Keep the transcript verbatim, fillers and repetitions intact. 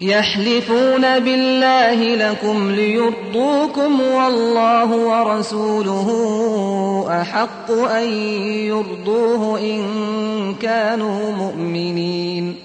يحلفون بالله لكم ليرضوكم والله ورسوله أحق أن يرضوه إن كانوا مؤمنين